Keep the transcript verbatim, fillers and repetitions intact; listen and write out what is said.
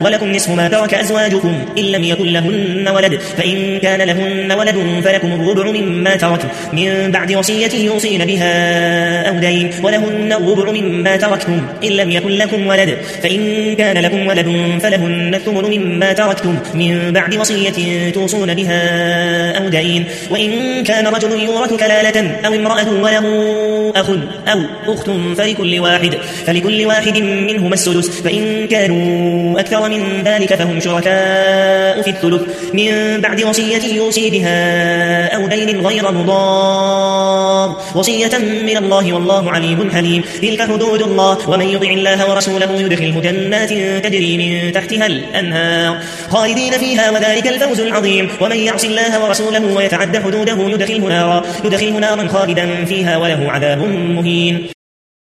ولكم نصف ما ترك أزواجكم إن لم يكن لهن ولد فإن كان لهن ولد فلكم الربع مما ترك من بعد وصية يوصين بها أو دين ولهن الربع مما تركتم إن لم يكن لكم ولد فإن كان لكم ولد فلهن الثمن مما تركتم من بعد وصية توصون بها أو دين وإن كان رجل يورث كلالة أو امرأة وله أخ أو أخت فلكل واحد فلكل واحد منهما السدس فإن كانوا أكثر من ذلك فهم شركاء في الثلث من بعد وصية يوصي بها أو دين غير مضار وصية من الله والله عليم حليم تلك حدود الله ومن يطع الله ورسوله يدخله جنات تجري من تحتها الأنهار خالدين فيها وذلك الفوز العظيم ومن يعص الله ورسوله ويتعد حدوده يدخله نارا, يدخله نارا خالدا فيها وله عذاب مهين.